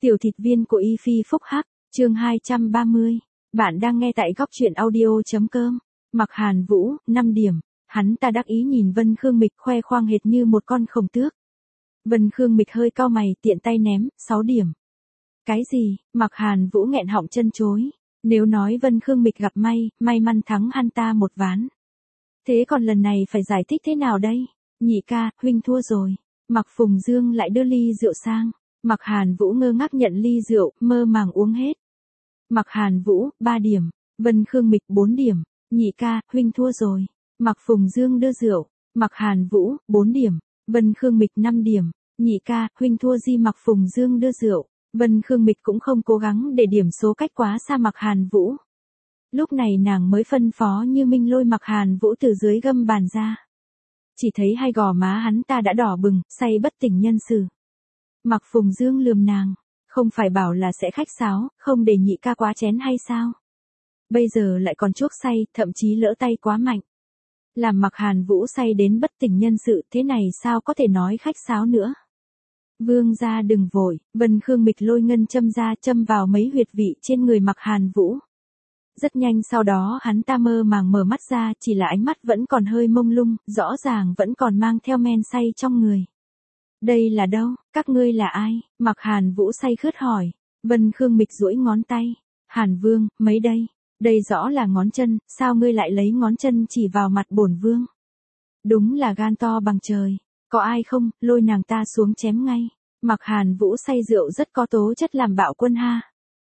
Tiểu thịt viên của Y Phi phúc hắc, chương 230. Bạn đang nghe tại góc truyện audio.com. Mặc Hàn Vũ, 5 điểm. Hắn ta đắc ý nhìn Vân Khương Mịch khoe khoang hệt như một con khổng tước. Vân Khương Mịch hơi cau mày, tiện tay ném, 6 điểm. Cái gì? Mặc Hàn Vũ nghẹn họng chân chối. Nếu nói Vân Khương Mịch gặp may mắn thắng hắn ta một ván. Thế còn lần này phải giải thích thế nào đây? Nhị ca, huynh thua rồi. Mặc Phùng Dương lại đưa ly rượu sang. Mặc Hàn Vũ ngơ ngác nhận ly rượu, mơ màng uống hết. Mặc Hàn Vũ, 3 điểm. Vân Khương Mịch 4 điểm. Nhị ca, huynh thua rồi. Mặc Phùng Dương đưa rượu. Mặc Hàn Vũ, 4 điểm. Vân Khương Mịch 5 điểm. Nhị ca, huynh thua gì? Mặc Phùng Dương đưa rượu. Vân Khương Mịch cũng không cố gắng để điểm số cách quá xa Mặc Hàn Vũ. Lúc này nàng mới phân phó Như Minh lôi Mặc Hàn Vũ từ dưới gâm bàn ra. Chỉ thấy hai gò má hắn ta đã đỏ bừng, say bất tỉnh nhân sự. Mặc Phùng Dương lườm nàng, không phải bảo là sẽ khách sáo, không để nhị ca quá chén hay sao? Bây giờ lại còn chuốc say, thậm chí lỡ tay quá mạnh. Làm Mặc Hàn Vũ say đến bất tỉnh nhân sự, thế này sao có thể nói khách sáo nữa? Vương gia đừng vội, Vân Khương Mịch lôi ngân châm ra châm vào mấy huyệt vị trên người Mặc Hàn Vũ. Rất nhanh sau đó hắn ta mơ màng mở mắt ra, chỉ là ánh mắt vẫn còn hơi mông lung, rõ ràng vẫn còn mang theo men say trong người. Đây là đâu? Các ngươi là ai? Mặc Hàn Vũ say khướt hỏi. Vân Khương Mịch duỗi ngón tay. Hàn Vương, mấy đây? Đây rõ là ngón chân, sao ngươi lại lấy ngón chân chỉ vào mặt bổn vương? Đúng là gan to bằng trời. Có ai không, lôi nàng ta xuống chém ngay. Mặc Hàn Vũ say rượu rất có tố chất làm bạo quân ha.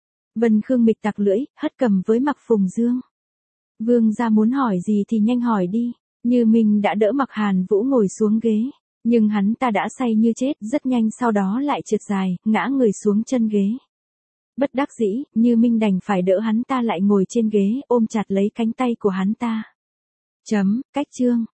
Vân Khương Mịch tặc lưỡi, hất cầm với Mặc Phùng Dương. Vương gia muốn hỏi gì thì nhanh hỏi đi. Như Minh đã đỡ Mặc Hàn Vũ ngồi xuống ghế. Nhưng hắn ta đã say như chết, rất nhanh sau đó lại trượt dài, ngã người xuống chân ghế. Bất đắc dĩ, Như Minh đành phải đỡ hắn ta lại ngồi trên ghế, ôm chặt lấy cánh tay của hắn ta. Cách chương.